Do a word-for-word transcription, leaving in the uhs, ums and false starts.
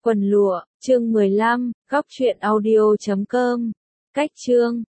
Quần lụa, chương mười lăm, góc truyện audio chấm com. Cách chương